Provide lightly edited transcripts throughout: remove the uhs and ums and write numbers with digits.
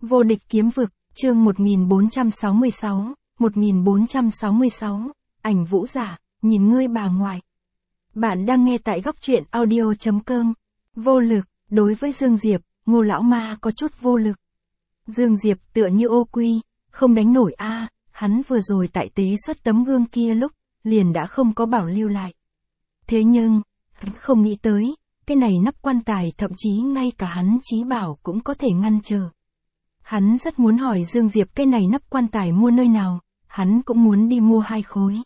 Vô địch kiếm vực, chương 1466, ảnh vũ giả, nhìn ngươi bà ngoại. Bạn đang nghe tại góc truyện audio.com. Vô lực, đối với Dương Diệp, Ngô lão ma có chút vô lực. Dương Diệp tựa như ô quy, không đánh nổi a, hắn vừa rồi tại tế xuất tấm gương kia lúc, liền đã không có bảo lưu lại. Thế nhưng, hắn không nghĩ tới, cái này nắp quan tài thậm chí ngay cả hắn chí bảo cũng có thể ngăn trở. Hắn rất muốn hỏi Dương Diệp cái này nắp quan tài mua nơi nào, hắn cũng muốn đi mua 2 khối.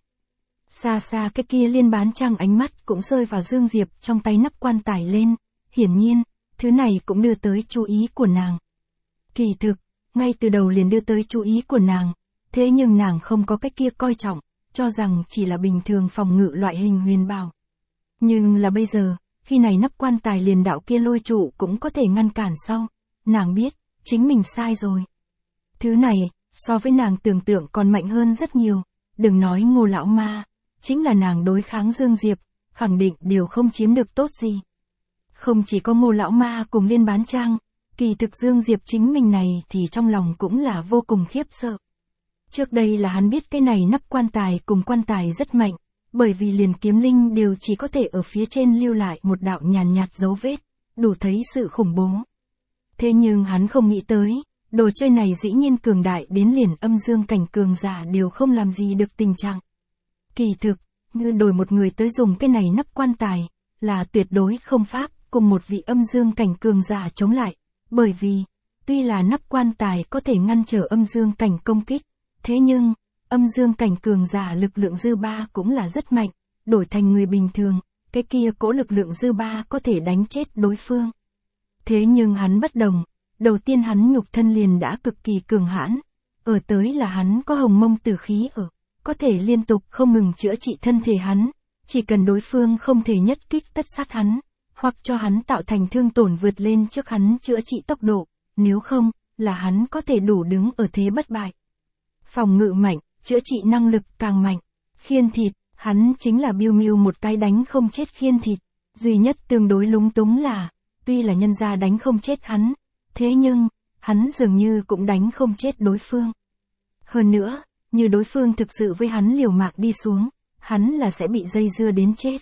Xa xa cái kia Liên Bán Trang ánh mắt cũng rơi vào Dương Diệp trong tay nắp quan tài lên, hiển nhiên, thứ này cũng đưa tới chú ý của nàng. Kỳ thực, ngay từ đầu liền đưa tới chú ý của nàng, thế nhưng nàng không có cái kia coi trọng, cho rằng chỉ là bình thường phòng ngự loại hình huyền bảo. Nhưng là bây giờ, khi này nắp quan tài liền đạo kia lôi trụ cũng có thể ngăn cản sau, nàng biết, chính mình sai rồi. Thứ này, so với nàng tưởng tượng còn mạnh hơn rất nhiều, đừng nói Ngô lão ma, chính là nàng đối kháng Dương Diệp, khẳng định đều không chiếm được tốt gì. Không chỉ có Ngô lão ma cùng Liên Bán Trang, kỳ thực Dương Diệp chính mình này thì trong lòng cũng là vô cùng khiếp sợ. Trước đây là hắn biết cái này nắp quan tài cùng quan tài rất mạnh, bởi vì liền kiếm linh đều chỉ có thể ở phía trên lưu lại một đạo nhàn nhạt dấu vết, đủ thấy sự khủng bố. Thế nhưng hắn không nghĩ tới, đồ chơi này dĩ nhiên cường đại đến liền âm dương cảnh cường giả đều không làm gì được tình trạng. Kỳ thực, như đổi một người tới dùng cái này nắp quan tài, là tuyệt đối không pháp cùng một vị âm dương cảnh cường giả chống lại, bởi vì, tuy là nắp quan tài có thể ngăn trở âm dương cảnh công kích, thế nhưng, âm dương cảnh cường giả lực lượng dư ba cũng là rất mạnh, đổi thành người bình thường, cái kia cỗ lực lượng dư ba có thể đánh chết đối phương. Thế nhưng hắn bất đồng, đầu tiên hắn nhục thân liền đã cực kỳ cường hãn, ở tới là hắn có hồng mông tử khí ở, có thể liên tục không ngừng chữa trị thân thể hắn, chỉ cần đối phương không thể nhất kích tất sát hắn, hoặc cho hắn tạo thành thương tổn vượt lên trước hắn chữa trị tốc độ, nếu không, là hắn có thể đủ đứng ở thế bất bại. Phòng ngự mạnh, chữa trị năng lực càng mạnh, khiên thịt, hắn chính là biêu mưu một cái đánh không chết khiên thịt, duy nhất tương đối lúng túng là, tuy là nhân gia đánh không chết hắn, thế nhưng, hắn dường như cũng đánh không chết đối phương. Hơn nữa, như đối phương thực sự với hắn liều mạng đi xuống, hắn là sẽ bị dây dưa đến chết.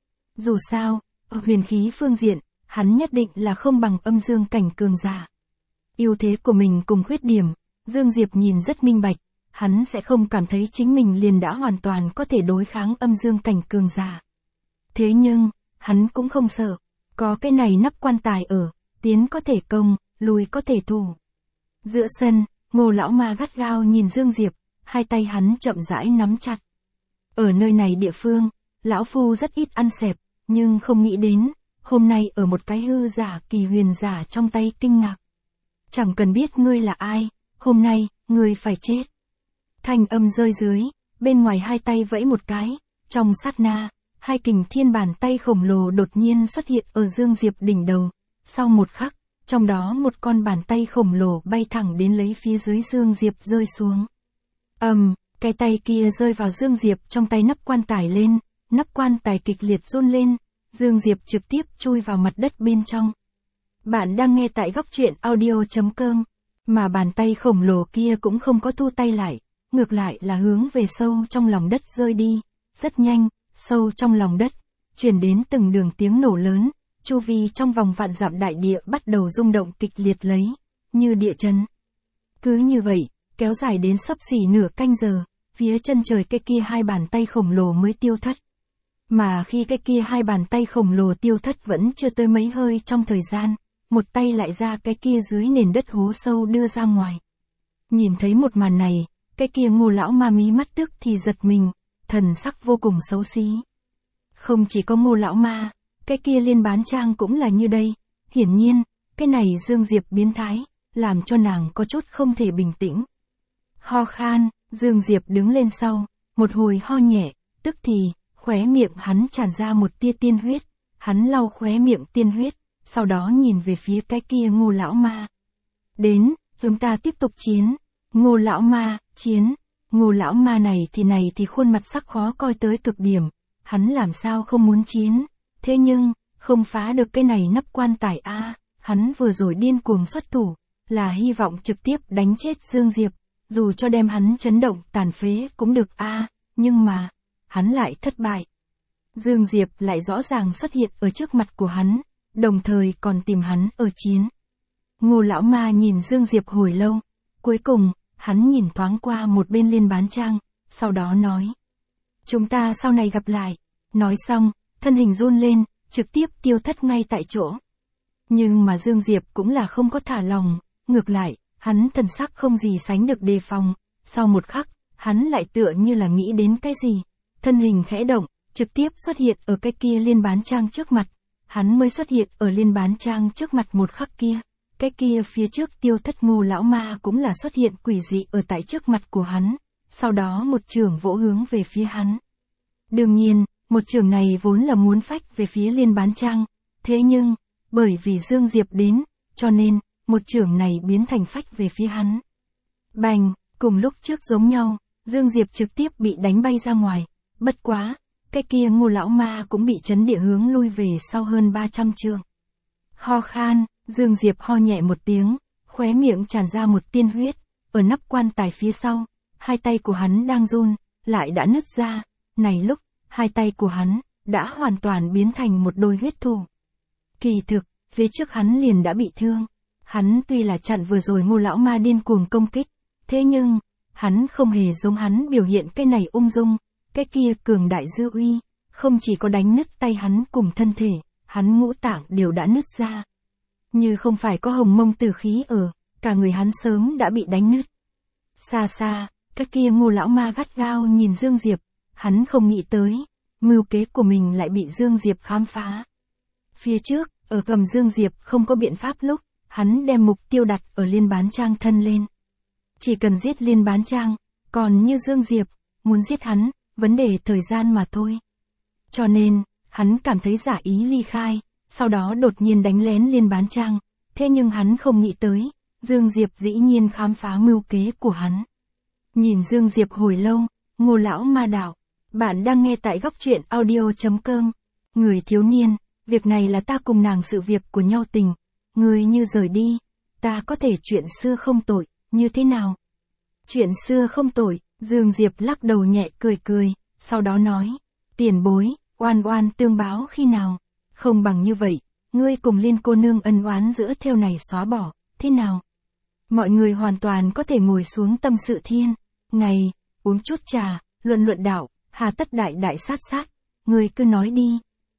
Dù sao, ở huyền khí phương diện, hắn nhất định là không bằng âm dương cảnh cường giả. Ưu thế của mình cùng khuyết điểm, Dương Diệp nhìn rất minh bạch, hắn sẽ không cảm thấy chính mình liền đã hoàn toàn có thể đối kháng âm dương cảnh cường giả. Thế nhưng, hắn cũng không sợ, có cái này nắp quan tài ở, tiến có thể công, lùi có thể thủ. Giữa sân, Ngô lão ma gắt gao nhìn Dương Diệp, hai tay hắn chậm rãi nắm chặt. Ở nơi này địa phương, lão phu rất ít ăn xẹp, nhưng không nghĩ đến, hôm nay ở một cái hư giả kỳ huyền giả trong tay kinh ngạc. Chẳng cần biết ngươi là ai, hôm nay, ngươi phải chết. Thanh âm rơi dưới, bên ngoài hai tay vẫy một cái, trong sát na, hai kình thiên bàn tay khổng lồ đột nhiên xuất hiện ở Dương Diệp đỉnh đầu, sau một khắc, trong đó một con bàn tay khổng lồ bay thẳng đến lấy phía dưới Dương Diệp rơi xuống. Cái tay kia rơi vào Dương Diệp trong tay nắp quan tài lên, nắp quan tài kịch liệt run lên, Dương Diệp trực tiếp chui vào mặt đất bên trong. Bạn đang nghe tại góc truyện audio.com, mà bàn tay khổng lồ kia cũng không có thu tay lại, ngược lại là hướng về sâu trong lòng đất rơi đi, rất nhanh, sâu trong lòng đất, truyền đến từng đường tiếng nổ lớn, chu vi trong vòng vạn dặm đại địa bắt đầu rung động kịch liệt lấy, như địa chấn. Cứ như vậy, kéo dài đến xấp xỉ nửa canh giờ, phía chân trời cái kia hai bàn tay khổng lồ mới tiêu thất. Mà khi cái kia hai bàn tay khổng lồ tiêu thất vẫn chưa tới mấy hơi trong thời gian, một tay lại ra cái kia dưới nền đất hố sâu đưa ra ngoài. Nhìn thấy một màn này, cái kia Ngô lão ma mí mắt tức thì giật mình, thần sắc vô cùng xấu xí. Không chỉ có Ngô lão ma, cái kia Liên Bán Trang cũng là như đây, hiển nhiên, cái này Dương Diệp biến thái, làm cho nàng có chút không thể bình tĩnh. Ho khan, Dương Diệp đứng lên sau, một hồi ho nhẹ, tức thì, khóe miệng hắn tràn ra một tia tiên huyết, hắn lau khóe miệng tiên huyết, sau đó nhìn về phía cái kia Ngô lão ma. Đến, chúng ta tiếp tục chiến. Ngô lão ma, chiến. Ngô lão ma này thì khuôn mặt sắc khó coi tới cực điểm, hắn làm sao không muốn chiến, thế nhưng, không phá được cái này nắp quan tài a, hắn vừa rồi điên cuồng xuất thủ, là hy vọng trực tiếp đánh chết Dương Diệp, dù cho đem hắn chấn động tàn phế cũng được nhưng mà, hắn lại thất bại. Dương Diệp lại rõ ràng xuất hiện ở trước mặt của hắn, đồng thời còn tìm hắn ở chiến. Ngô lão ma nhìn Dương Diệp hồi lâu, cuối cùng, hắn nhìn thoáng qua một bên Liên Bán Trang, sau đó nói. Chúng ta sau này gặp lại. Nói xong, thân hình run lên, trực tiếp tiêu thất ngay tại chỗ. Nhưng mà Dương Diệp cũng là không có thả lòng, ngược lại, hắn thần sắc không gì sánh được đề phòng. Sau một khắc, hắn lại tựa như là nghĩ đến cái gì. Thân hình khẽ động, trực tiếp xuất hiện ở cái kia Liên Bán Trang trước mặt. Hắn mới xuất hiện ở Liên Bán Trang trước mặt một khắc kia. Cái kia phía trước tiêu thất Ngô lão ma cũng là xuất hiện quỷ dị ở tại trước mặt của hắn. Sau đó một chưởng vỗ hướng về phía hắn. Đương nhiên, một chưởng này vốn là muốn phách về phía Liên Bán Trang. Thế nhưng, bởi vì Dương Diệp đến, cho nên, một chưởng này biến thành phách về phía hắn. Bành, cùng lúc trước giống nhau, Dương Diệp trực tiếp bị đánh bay ra ngoài. Bất quá, cái kia Ngô lão ma cũng bị chấn địa hướng lui về sau hơn 300 trượng. Ho khan, Dương Diệp ho nhẹ một tiếng, khóe miệng tràn ra một tiên huyết, ở nắp quan tài phía sau, hai tay của hắn đang run, lại đã nứt ra, này lúc, hai tay của hắn, đã hoàn toàn biến thành một đôi huyết thủ. Kỳ thực, phía trước hắn liền đã bị thương, hắn tuy là chặn vừa rồi Ngô lão ma điên cuồng công kích, thế nhưng, hắn không hề giống hắn biểu hiện cái này ung dung, cái kia cường đại dư uy, không chỉ có đánh nứt tay hắn cùng thân thể, hắn ngũ tạng đều đã nứt ra. Như không phải có hồng mông tử khí ở, cả người hắn sớm đã bị đánh nứt. Xa xa, cái kia Ngô lão ma gắt gao nhìn Dương Diệp, hắn không nghĩ tới, mưu kế của mình lại bị Dương Diệp khám phá. Phía trước, ở gầm Dương Diệp không có biện pháp lúc, hắn đem mục tiêu đặt ở Liên Bán Trang thân lên. Chỉ cần giết Liên Bán Trang, còn như Dương Diệp, muốn giết hắn, vấn đề thời gian mà thôi. Cho nên, hắn cảm thấy giả ý ly khai, sau đó đột nhiên đánh lén Liên Bán Trang, thế nhưng hắn không nghĩ tới, Dương Diệp dĩ nhiên khám phá mưu kế của hắn. Nhìn Dương Diệp hồi lâu, Ngô lão ma đạo, bạn đang nghe tại góc truyện audio.com. Người thiếu niên, việc này là ta cùng nàng sự việc của nhau tình, người như rời đi, ta có thể chuyện xưa không tội, như thế nào? Chuyện xưa không tội, Dương Diệp lắc đầu nhẹ cười cười, sau đó nói, tiền bối, oan oan tương báo khi nào? Không bằng như vậy, ngươi cùng Liên cô nương ân oán giữa theo này xóa bỏ, thế nào? Mọi người hoàn toàn có thể ngồi xuống tâm sự thiên, ngày, uống chút trà, luận luận đạo, hà tất đại đại sát, ngươi cứ nói đi.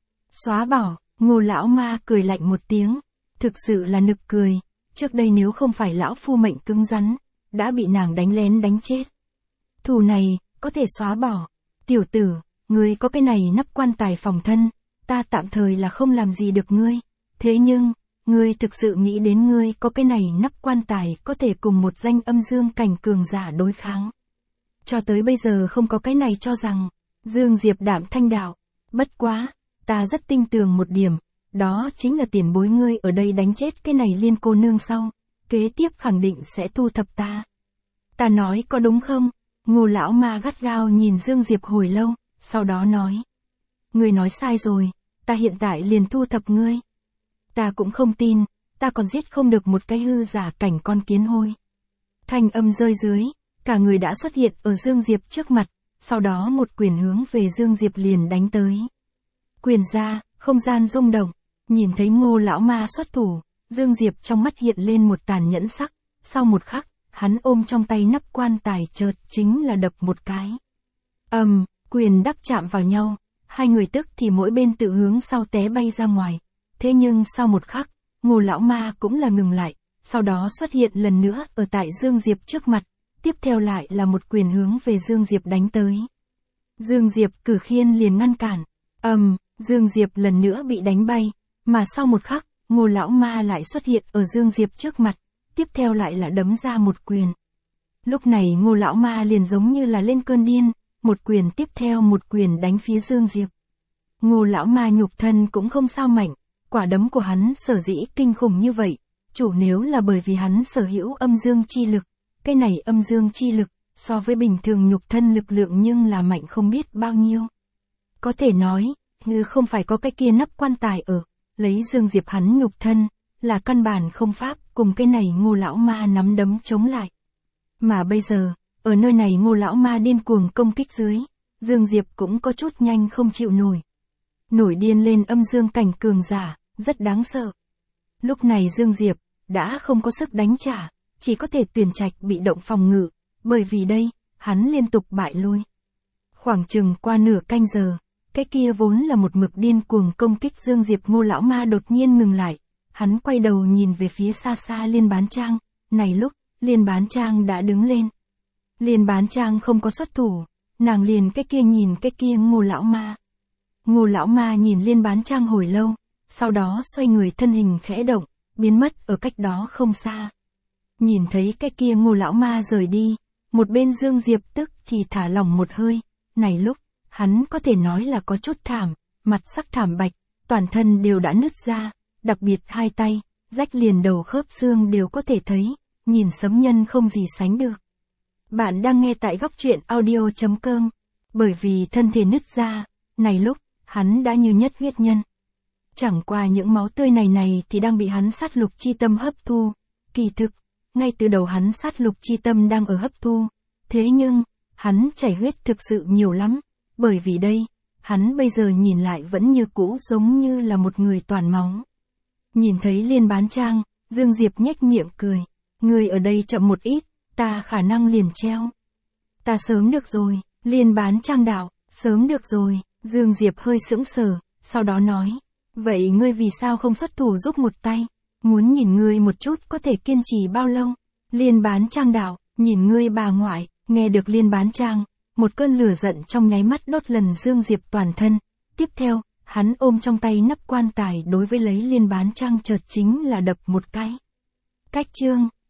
Xóa bỏ, Ngô lão ma cười lạnh một tiếng, thực sự là nực cười, trước đây nếu không phải lão phu mệnh cứng rắn, đã bị nàng đánh lén đánh chết. Thù này, có thể xóa bỏ, tiểu tử, ngươi có cái này nắp quan tài phòng thân, ta tạm thời là không làm gì được ngươi, thế nhưng, ngươi thực sự nghĩ đến ngươi có cái này nắp quan tài có thể cùng một danh âm dương cảnh cường giả đối kháng. Cho tới bây giờ không có cái này cho rằng, Dương Diệp đạm thanh đạo, bất quá, ta rất tin tưởng một điểm, đó chính là tiền bối ngươi ở đây đánh chết cái này Liên cô nương sau, kế tiếp khẳng định sẽ thu thập ta. Ta nói có đúng không? Ngô lão ma gắt gao nhìn Dương Diệp hồi lâu, sau đó nói. Ngươi nói sai rồi, ta hiện tại liền thu thập ngươi. Ta cũng không tin, ta còn giết không được một cái hư giả cảnh con kiến hôi. Thanh âm rơi dưới, cả người đã xuất hiện ở Dương Diệp trước mặt, sau đó một quyền hướng về Dương Diệp liền đánh tới. Quyền ra, không gian rung động, nhìn thấy Ngô lão ma xuất thủ, Dương Diệp trong mắt hiện lên một tàn nhẫn sắc, sau một khắc, hắn ôm trong tay nắp quan tài chợt chính là đập một cái. Quyền đắp chạm vào nhau, hai người tức thì mỗi bên tự hướng sau té bay ra ngoài. Thế nhưng sau một khắc, Ngô lão ma cũng là ngừng lại, sau đó xuất hiện lần nữa ở tại Dương Diệp trước mặt, tiếp theo lại là một quyền hướng về Dương Diệp đánh tới. Dương Diệp cử khiên liền ngăn cản, Dương Diệp lần nữa bị đánh bay, mà sau một khắc, Ngô lão ma lại xuất hiện ở Dương Diệp trước mặt, tiếp theo lại là đấm ra một quyền. Lúc này Ngô lão ma liền giống như là lên cơn điên, một quyền tiếp theo một quyền đánh phía Dương Diệp. Ngô lão ma nhục thân cũng không sao mạnh, quả đấm của hắn sở dĩ kinh khủng như vậy, chủ nếu là bởi vì hắn sở hữu âm dương chi lực, cái này âm dương chi lực, so với bình thường nhục thân lực lượng nhưng là mạnh không biết bao nhiêu. Có thể nói, như không phải có cái kia nắp quan tài ở, lấy Dương Diệp hắn nhục thân, là căn bản không pháp cùng cái này Ngô lão ma nắm đấm chống lại. Mà bây giờ, ở nơi này Ngô lão ma điên cuồng công kích dưới, Dương Diệp cũng có chút nhanh không chịu nổi. Nổi điên lên âm dương cảnh cường giả, rất đáng sợ. Lúc này Dương Diệp đã không có sức đánh trả, chỉ có thể tuyển trạch bị động phòng ngự, bởi vì đây, hắn liên tục bại lui. Khoảng chừng qua nửa canh giờ, cái kia vốn là một mực điên cuồng công kích Dương Diệp Ngô lão ma đột nhiên ngừng lại, hắn quay đầu nhìn về phía xa xa Liên Bán Trang, này lúc, Liên Bán Trang đã đứng lên. Liên Bán Trang không có xuất thủ, nàng liền cái kia nhìn cái kia Ngô lão ma. Ngô lão ma nhìn Liên Bán Trang hồi lâu, sau đó xoay người thân hình khẽ động, biến mất ở cách đó không xa. Nhìn thấy cái kia Ngô lão ma rời đi, một bên Dương Diệp tức thì thả lỏng một hơi, này lúc, hắn có thể nói là có chút thảm, mặt sắc thảm bạch, toàn thân đều đã nứt ra, đặc biệt hai tay, rách liền đầu khớp xương đều có thể thấy, nhìn sấm nhân không gì sánh được. Bạn đang nghe tại góc truyện audio.com, bởi vì thân thể nứt ra, này lúc, hắn đã như nhất huyết nhân. Chẳng qua những máu tươi này thì đang bị hắn sát lục chi tâm hấp thu, kỳ thực, ngay từ đầu hắn sát lục chi tâm đang ở hấp thu, thế nhưng, hắn chảy huyết thực sự nhiều lắm, bởi vì đây, hắn bây giờ nhìn lại vẫn như cũ giống như là một người toàn máu. Nhìn thấy Liên Bán Trang, Dương Diệp nhếch miệng cười, người ở đây chậm một ít, ta khả năng liền treo. Ta sớm được rồi, Liên Bán Trang đạo, sớm được rồi, Dương Diệp hơi sững sờ, sau đó nói, vậy ngươi vì sao không xuất thủ giúp một tay, muốn nhìn ngươi một chút có thể kiên trì bao lâu. Liên Bán Trang đạo, nhìn ngươi bà ngoại, nghe được Liên Bán Trang, một cơn lửa giận trong nháy mắt đốt lần Dương Diệp toàn thân, tiếp theo, hắn ôm trong tay nắp quan tài đối với lấy Liên Bán Trang chợt chính là đập một cái. Cách chương